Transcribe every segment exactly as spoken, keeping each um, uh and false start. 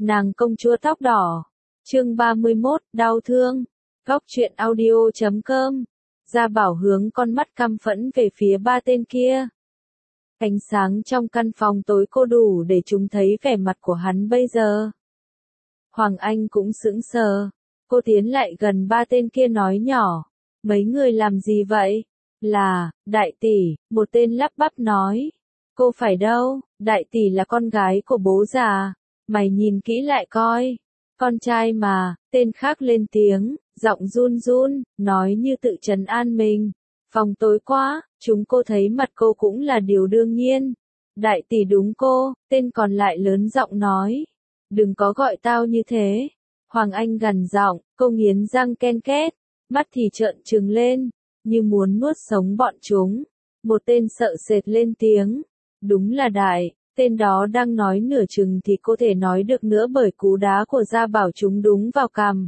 Nàng công chúa tóc đỏ. Chương ba mươi mốt, đau thương. Góc truyện audio chấm com. Gia Bảo hướng con mắt căm phẫn về phía ba tên kia. Ánh sáng trong căn phòng tối cô đủ để chúng thấy vẻ mặt của hắn bây giờ. Hoàng Anh cũng sững sờ. Cô tiến lại gần ba tên kia nói nhỏ. Mấy người làm gì vậy? Là, đại tỷ, một tên lắp bắp nói. Cô phải đâu, đại tỷ là con gái của bố già. Mày nhìn kỹ lại coi. Con trai mà, tên khác lên tiếng, giọng run run, nói như tự trấn an mình. Phòng tối quá, chúng cô thấy mặt cô cũng là điều đương nhiên. Đại tỷ đúng cô, tên còn lại lớn giọng nói. Đừng có gọi tao như thế. Hoàng Anh gằn giọng, cô nghiến răng ken két, mắt thì trợn trừng lên, như muốn nuốt sống bọn chúng. Một tên sợ sệt lên tiếng. Đúng là đại. Tên đó đang nói nửa chừng thì cô thể nói được nữa bởi cú đá của Gia Bảo chúng đúng vào cằm.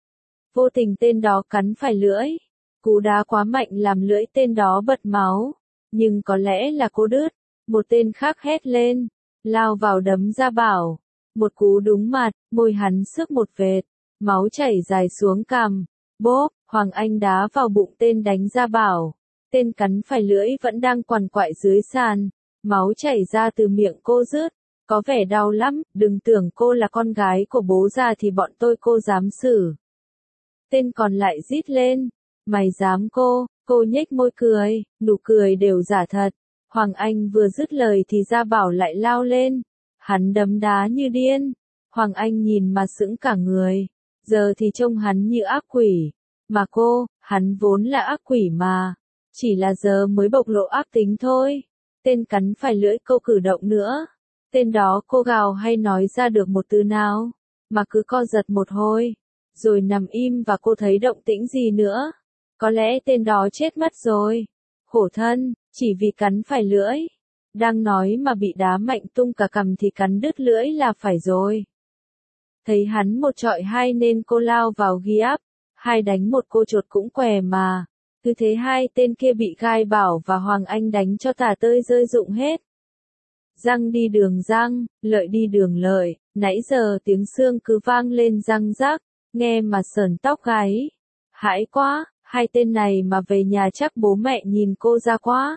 Vô tình tên đó cắn phải lưỡi. Cú đá quá mạnh làm lưỡi tên đó bật máu. Nhưng có lẽ là cô đứt. Một tên khác hét lên. Lao vào đấm Gia Bảo. Một cú đúng mặt, môi hắn xước một vệt. Máu chảy dài xuống cằm. Bốp, Hoàng Anh đá vào bụng tên đánh Gia Bảo. Tên cắn phải lưỡi vẫn đang quằn quại dưới sàn. Máu chảy ra từ miệng cô rớt, có vẻ đau lắm, đừng tưởng cô là con gái của bố già thì bọn tôi cô dám xử. Tên còn lại rít lên, mày dám cô, cô nhếch môi cười, nụ cười đều giả thật. Hoàng Anh vừa dứt lời thì Gia Bảo lại lao lên, hắn đấm đá như điên. Hoàng Anh nhìn mà sững cả người, giờ thì trông hắn như ác quỷ, mà cô, hắn vốn là ác quỷ mà, chỉ là giờ mới bộc lộ ác tính thôi. Tên cắn phải lưỡi cô cử động nữa. Tên đó cô gào hay nói ra được một từ nào, mà cứ co giật một hồi, rồi nằm im và cô thấy động tĩnh gì nữa. Có lẽ tên đó chết mất rồi. Khổ thân, chỉ vì cắn phải lưỡi. Đang nói mà bị đá mạnh tung cả cằm thì cắn đứt lưỡi là phải rồi. Thấy hắn một trọi hai nên cô lao vào ghi áp. Hai đánh một cô chột cũng què mà. Cứ thế hai tên kia bị Gai Bảo và Hoàng Anh đánh cho tả tơi rơi rụng hết. Răng đi đường răng, lợi đi đường lợi, nãy giờ tiếng xương cứ vang lên răng rác, nghe mà sởn tóc gáy. Hãi quá, hai tên này mà về nhà chắc bố mẹ nhìn cô ra quá.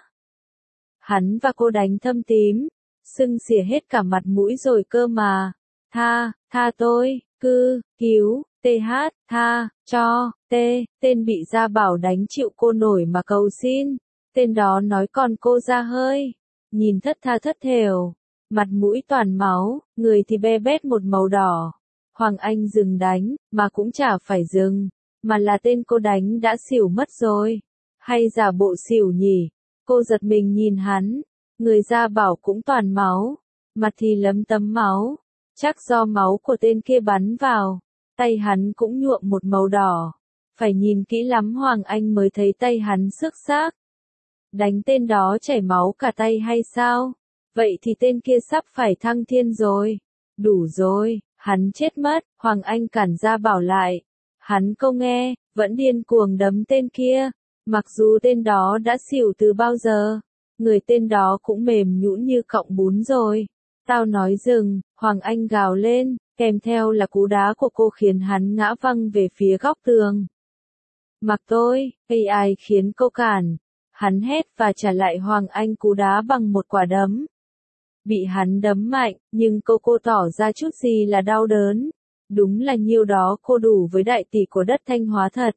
Hắn và cô đánh thâm tím, sưng xỉa hết cả mặt mũi rồi cơ mà. Tha, tha tôi, cư, cứu, tê hát, tha, cho, tê, tên bị Gia Bảo đánh chịu cô nổi mà cầu xin. Tên đó nói còn cô ra hơi. Nhìn thất tha thất thểu, mặt mũi toàn máu, người thì be bét một màu đỏ. Hoàng Anh dừng đánh, mà cũng chả phải dừng, mà là tên cô đánh đã xỉu mất rồi. Hay giả bộ xỉu nhỉ? Cô giật mình nhìn hắn, người Gia Bảo cũng toàn máu, mặt thì lấm tấm máu. Chắc do máu của tên kia bắn vào, tay hắn cũng nhuộm một màu đỏ. Phải nhìn kỹ lắm Hoàng Anh mới thấy tay hắn xước xác. Đánh tên đó chảy máu cả tay hay sao? Vậy thì tên kia sắp phải thăng thiên rồi. Đủ rồi, hắn chết mất. Hoàng Anh cản Gia Bảo lại. Hắn không nghe, vẫn điên cuồng đấm tên kia. Mặc dù tên đó đã xỉu từ bao giờ, người tên đó cũng mềm nhũn như cọng bún rồi. Tao nói dừng, Hoàng Anh gào lên, kèm theo là cú đá của cô khiến hắn ngã văng về phía góc tường. Mặc tôi, gây ai khiến cô cản. Hắn hét và trả lại Hoàng Anh cú đá bằng một quả đấm. Bị hắn đấm mạnh, nhưng cô cô tỏ ra chút gì là đau đớn. Đúng là nhiêu đó cô đủ với đại tỷ của đất Thanh Hóa thật.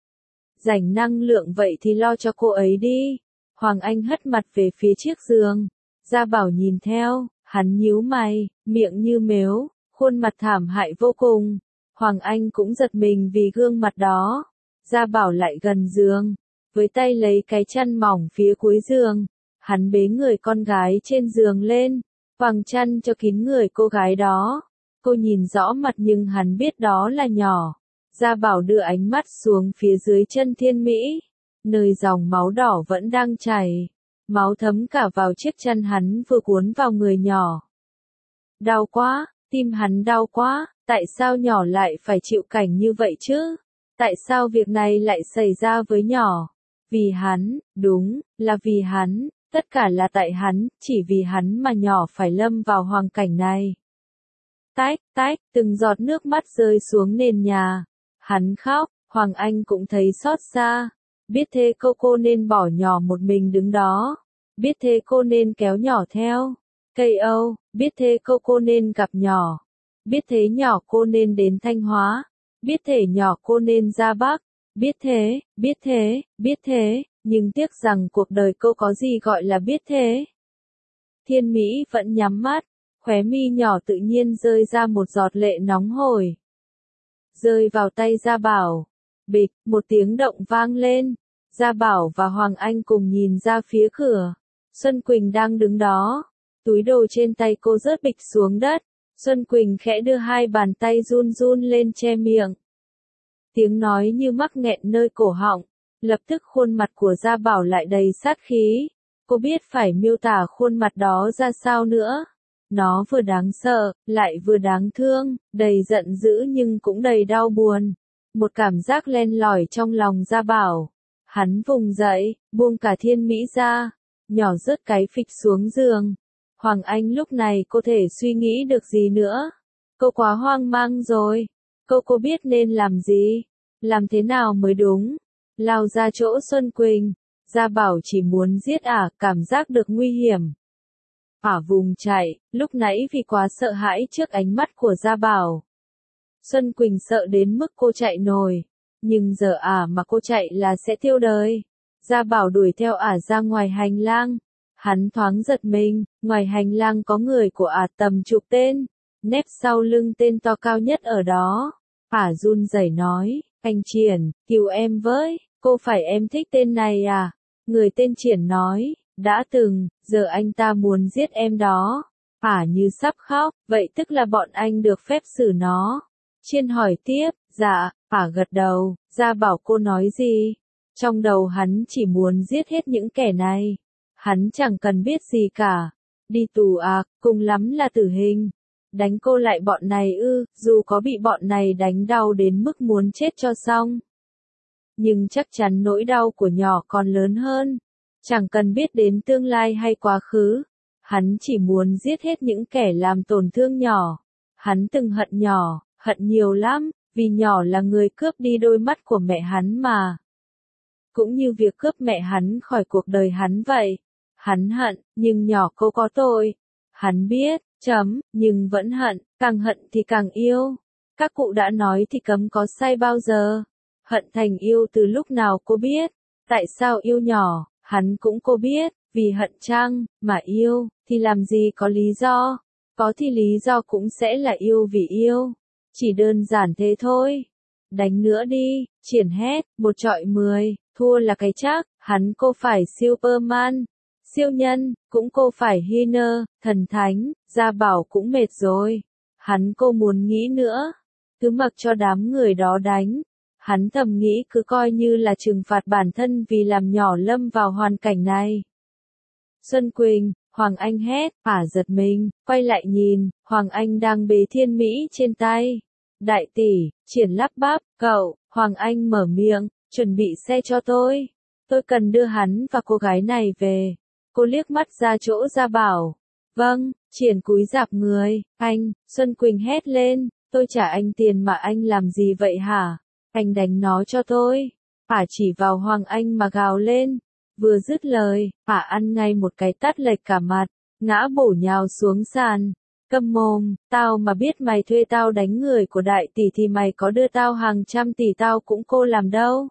Rảnh năng lượng vậy thì lo cho cô ấy đi. Hoàng Anh hất mặt về phía chiếc giường. Gia Bảo nhìn theo. Hắn nhíu mày, miệng như mếu, khuôn mặt thảm hại vô cùng. Hoàng Anh cũng giật mình vì gương mặt đó. Gia Bảo lại gần giường, với tay lấy cái chăn mỏng phía cuối giường. Hắn bế người con gái trên giường lên, quàng chăn cho kín người cô gái đó. Cô nhìn rõ mặt nhưng hắn biết đó là nhỏ. Gia Bảo đưa ánh mắt xuống phía dưới chân Thiên Mỹ, nơi dòng máu đỏ vẫn đang chảy. Máu thấm cả vào chiếc chăn hắn vừa cuốn vào người nhỏ. Đau quá, tim hắn đau quá, tại sao nhỏ lại phải chịu cảnh như vậy chứ? Tại sao việc này lại xảy ra với nhỏ? Vì hắn, đúng, là vì hắn, tất cả là tại hắn, chỉ vì hắn mà nhỏ phải lâm vào hoàn cảnh này. tách, tách, từng giọt nước mắt rơi xuống nền nhà. Hắn khóc, Hoàng Anh cũng thấy xót xa. Biết thế cô cô nên bỏ nhỏ một mình đứng đó. Biết thế cô nên kéo nhỏ theo. Cây Âu, biết thế cô cô nên gặp nhỏ. Biết thế nhỏ cô nên đến Thanh Hóa. Biết thế nhỏ cô nên ra Bắc. Biết thế, biết thế, biết thế, nhưng tiếc rằng cuộc đời cô có gì gọi là biết thế. Thiên Mỹ vẫn nhắm mắt, khóe mi nhỏ tự nhiên rơi ra một giọt lệ nóng hổi. Rơi vào tay Gia Bảo. Bịch, một tiếng động vang lên. Gia Bảo và Hoàng Anh cùng nhìn ra phía cửa. Xuân Quỳnh đang đứng đó. Túi đồ trên tay cô rớt bịch xuống đất. Xuân Quỳnh khẽ đưa hai bàn tay run run lên che miệng. Tiếng nói như mắc nghẹn nơi cổ họng. Lập tức khuôn mặt của Gia Bảo lại đầy sát khí. Cô biết phải miêu tả khuôn mặt đó ra sao nữa. Nó vừa đáng sợ, lại vừa đáng thương, đầy giận dữ nhưng cũng đầy đau buồn. Một cảm giác len lỏi trong lòng Gia Bảo. Hắn vùng dậy, buông cả Thiên Mỹ ra. Nhỏ rớt cái phịch xuống giường. Hoàng Anh lúc này cô thể suy nghĩ được gì nữa. Cô quá hoang mang rồi. Cô cô biết nên làm gì. Làm thế nào mới đúng. Lao ra chỗ Xuân Quỳnh. Gia Bảo chỉ muốn giết ả, cảm giác được nguy hiểm. Ả vùng chạy, lúc nãy vì quá sợ hãi trước ánh mắt của Gia Bảo. Xuân Quỳnh sợ đến mức cô chạy nổi. Nhưng giờ ả mà cô chạy là sẽ tiêu đời. Gia Bảo đuổi theo ả ra ngoài hành lang. Hắn thoáng giật mình, ngoài hành lang có người của ả tầm chục tên. Nép sau lưng tên to cao nhất ở đó. Ả run rẩy nói, anh Triển, cứu em với, cô phải em thích tên này à? Người tên Triển nói, đã từng, giờ anh ta muốn giết em đó. Ả như sắp khóc, vậy tức là bọn anh được phép xử nó. Chiên hỏi tiếp, dạ, Ả gật đầu, Gia Bảo cô nói gì? Trong đầu hắn chỉ muốn giết hết những kẻ này. Hắn chẳng cần biết gì cả. Đi tù à, cùng lắm là tử hình. Đánh cô lại bọn này ư, dù có bị bọn này đánh đau đến mức muốn chết cho xong. Nhưng chắc chắn nỗi đau của nhỏ còn lớn hơn. Chẳng cần biết đến tương lai hay quá khứ. Hắn chỉ muốn giết hết những kẻ làm tổn thương nhỏ. Hắn từng hận nhỏ, hận nhiều lắm, vì nhỏ là người cướp đi đôi mắt của mẹ hắn mà. Cũng như việc cướp mẹ hắn khỏi cuộc đời hắn vậy. Hắn hận, nhưng nhỏ cô có tội. Hắn biết, chấm, nhưng vẫn hận, càng hận thì càng yêu. Các cụ đã nói thì cấm có sai bao giờ. Hận thành yêu từ lúc nào cô biết. Tại sao yêu nhỏ, hắn cũng cô biết, vì hận chăng, mà yêu, thì làm gì có lý do. Có thì lý do cũng sẽ là yêu vì yêu. Chỉ đơn giản thế thôi. Đánh nữa đi, Triển hét, một trọi mười, thua là cái chắc, hắn cô phải Superman. Siêu nhân, cũng cô phải Healer, thần thánh, Gia Bảo cũng mệt rồi. Hắn cô muốn nghĩ nữa. Cứ mặc cho đám người đó đánh. Hắn thầm nghĩ cứ coi như là trừng phạt bản thân vì làm nhỏ lâm vào hoàn cảnh này. Xuân Quỳnh, Hoàng Anh hét, Ả giật mình, quay lại nhìn, Hoàng Anh đang bế Thiên Mỹ trên tay. Đại tỷ, Triển lắp bắp, cậu, Hoàng Anh mở miệng, chuẩn bị xe cho tôi. Tôi cần đưa hắn và cô gái này về. Cô liếc mắt ra chỗ Gia Bảo. Vâng, Triển cúi rạp người, anh, Xuân Quỳnh hét lên, tôi trả anh tiền mà anh làm gì vậy hả? Anh đánh nó cho tôi. Ả chỉ vào Hoàng Anh mà gào lên. Vừa dứt lời, Ả ăn ngay một cái tát lệch cả mặt, ngã bổ nhào xuống sàn. Câm mồm, tao mà biết mày thuê tao đánh người của đại tỷ thì mày có đưa tao hàng trăm tỷ tao cũng cô làm đâu.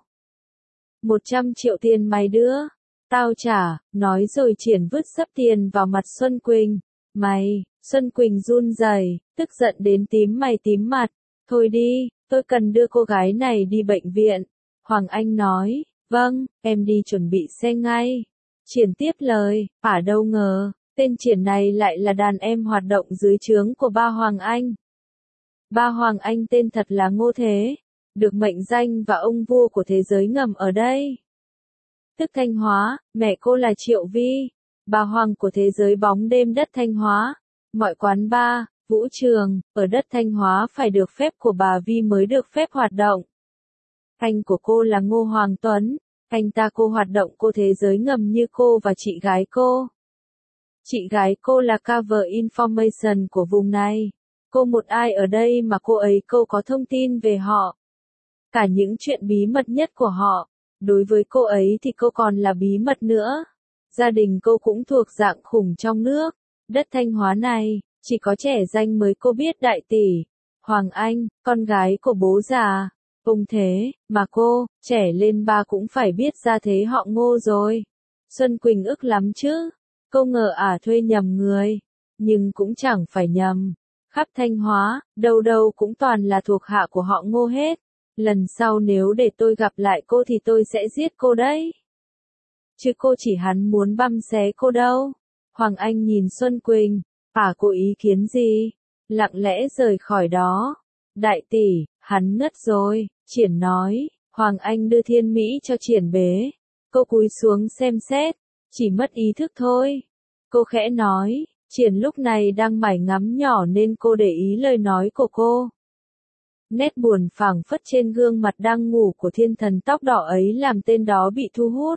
Một trăm triệu tiền mày đưa. Tao trả, nói rồi Triển vứt sấp tiền vào mặt Xuân Quỳnh. Mày, Xuân Quỳnh run rẩy, tức giận đến tím mày tím mặt. Thôi đi, tôi cần đưa cô gái này đi bệnh viện. Hoàng Anh nói, vâng, em đi chuẩn bị xe ngay. Triển tiếp lời, Ả đâu ngờ, tên Triển này lại là đàn em hoạt động dưới trướng của ba Hoàng Anh. Ba Hoàng Anh tên thật là Ngô Thế, được mệnh danh và ông vua của thế giới ngầm ở đây. Tức Thanh Hóa, mẹ cô là Triệu Vi, bà hoàng của thế giới bóng đêm đất Thanh Hóa. Mọi quán bar, vũ trường, ở đất Thanh Hóa phải được phép của bà Vi mới được phép hoạt động. Anh của cô là Ngô Hoàng Tuấn, anh ta cô hoạt động cô thế giới ngầm như cô và chị gái cô. Chị gái cô là cover information của vùng này. Cô một ai ở đây mà cô ấy cô có thông tin về họ. Cả những chuyện bí mật nhất của họ. Đối với cô ấy thì cô còn là bí mật nữa. Gia đình cô cũng thuộc dạng khủng trong nước. Đất Thanh Hóa này, chỉ có trẻ danh mới cô biết đại tỷ. Hoàng Anh, con gái của bố già. Ông thế, mà cô, trẻ lên ba cũng phải biết ra thế họ Ngô rồi. Xuân Quỳnh ức lắm chứ. Cô ngờ ả thuê nhầm người. Nhưng cũng chẳng phải nhầm. Khắp Thanh Hóa, đâu đâu cũng toàn là thuộc hạ của họ Ngô hết. Lần sau nếu để tôi gặp lại cô thì tôi sẽ giết cô đấy. Chứ cô chỉ hắn muốn băm xé cô đâu. Hoàng Anh nhìn Xuân Quỳnh, ả có ý kiến gì? Lặng lẽ rời khỏi đó. Đại tỷ, hắn ngất rồi, Triển nói. Hoàng Anh đưa thiên mỹ cho Triển bế. Cô cúi xuống xem xét, chỉ mất ý thức thôi. Cô khẽ nói, Triển lúc này đang mải ngắm nhỏ nên cô để ý lời nói của cô. Nét buồn phảng phất trên gương mặt đang ngủ của thiên thần tóc đỏ ấy làm tên đó bị thu hút.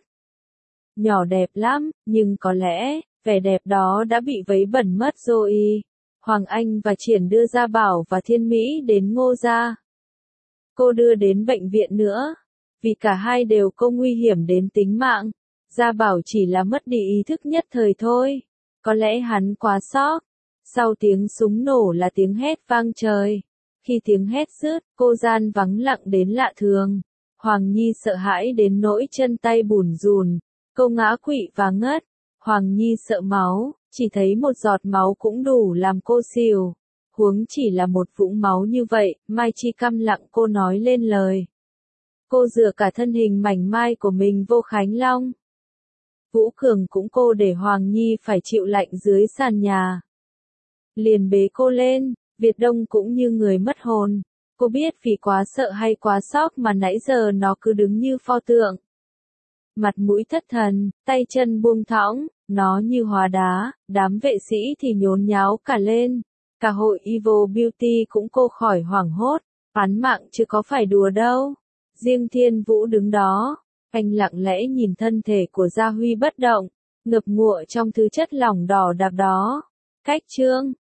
Nhỏ đẹp lắm, nhưng có lẽ, vẻ đẹp đó đã bị vấy bẩn mất rồi. Hoàng Anh và Triển đưa Gia Bảo và Thiên Mỹ đến Ngô gia. Cô đưa đến bệnh viện nữa. Vì cả hai đều có nguy hiểm đến tính mạng. Gia Bảo chỉ là mất đi ý thức nhất thời thôi. Có lẽ hắn quá sốc. Sau tiếng súng nổ là tiếng hét vang trời. Khi tiếng hét dứt, cô gian vắng lặng đến lạ thường. Hoàng Nhi sợ hãi đến nỗi chân tay bủn rùn. Cô ngã quỵ và ngất. Hoàng Nhi sợ máu, chỉ thấy một giọt máu cũng đủ làm cô xỉu. Huống chỉ là một vũng máu như vậy, Mai Chi câm lặng cô nói lên lời. Cô dựa cả thân hình mảnh mai của mình vô Khánh Long. Vũ Cường cũng cô để Hoàng Nhi phải chịu lạnh dưới sàn nhà. Liền bế cô lên, Việt Đông cũng như người mất hồn. Cô biết vì quá sợ hay quá sốc mà nãy giờ nó cứ đứng như pho tượng. Mặt mũi thất thần, tay chân buông thõng, nó như hóa đá, đám vệ sĩ thì nhốn nháo cả lên. Cả hội Evil Beauty cũng cô khỏi hoảng hốt, án mạng chứ có phải đùa đâu. Riêng Thiên Vũ đứng đó, anh lặng lẽ nhìn thân thể của Gia Huy bất động, ngập ngụa trong thứ chất lỏng đỏ đặc đó. Cách chương